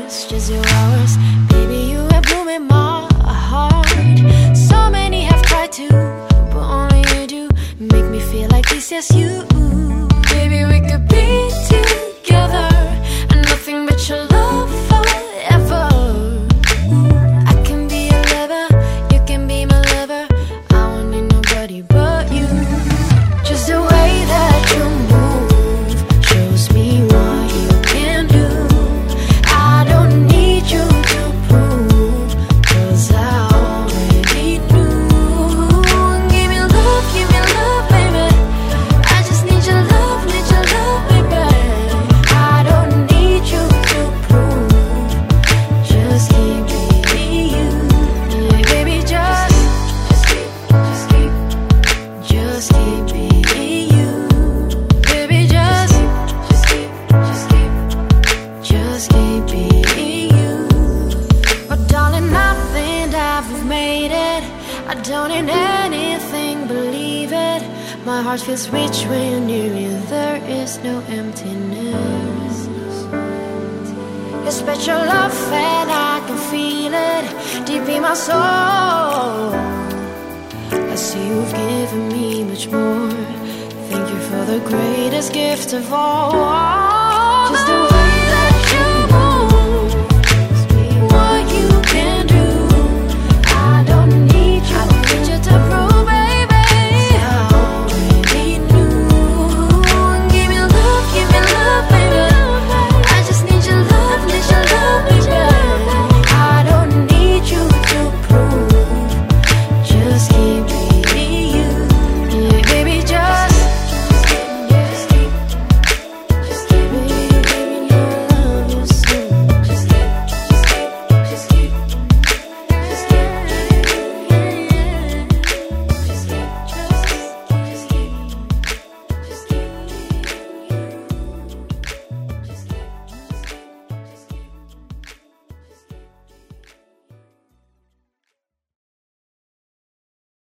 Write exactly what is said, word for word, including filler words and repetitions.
hours, just your hours. Baby, you have blooming my heart. So many have tried to, but only you do make me feel like this, yes you. Baby, we could be together and nothing but your love forever. I can be your lover, you can be my lover. I won't need nobody but you. Just the way that you move shows me what you can do. I don't need you to prove, 'cause I already knew. Give me love, give me love, baby. I just need your love, need your love, baby. I don't need you to prove, just keep being you. Yeah, baby, just, just keep, just keep, just keep being you. Baby, just, just keep, just keep, just keep being you. But darling, I think that we've made it. I don't need anything, believe it. My heart feels rich when you're near me. There is no emptiness. Your special love and I can feel it deep in my soul. I see you've given me much more. Thank you for the greatest gift of all. Just the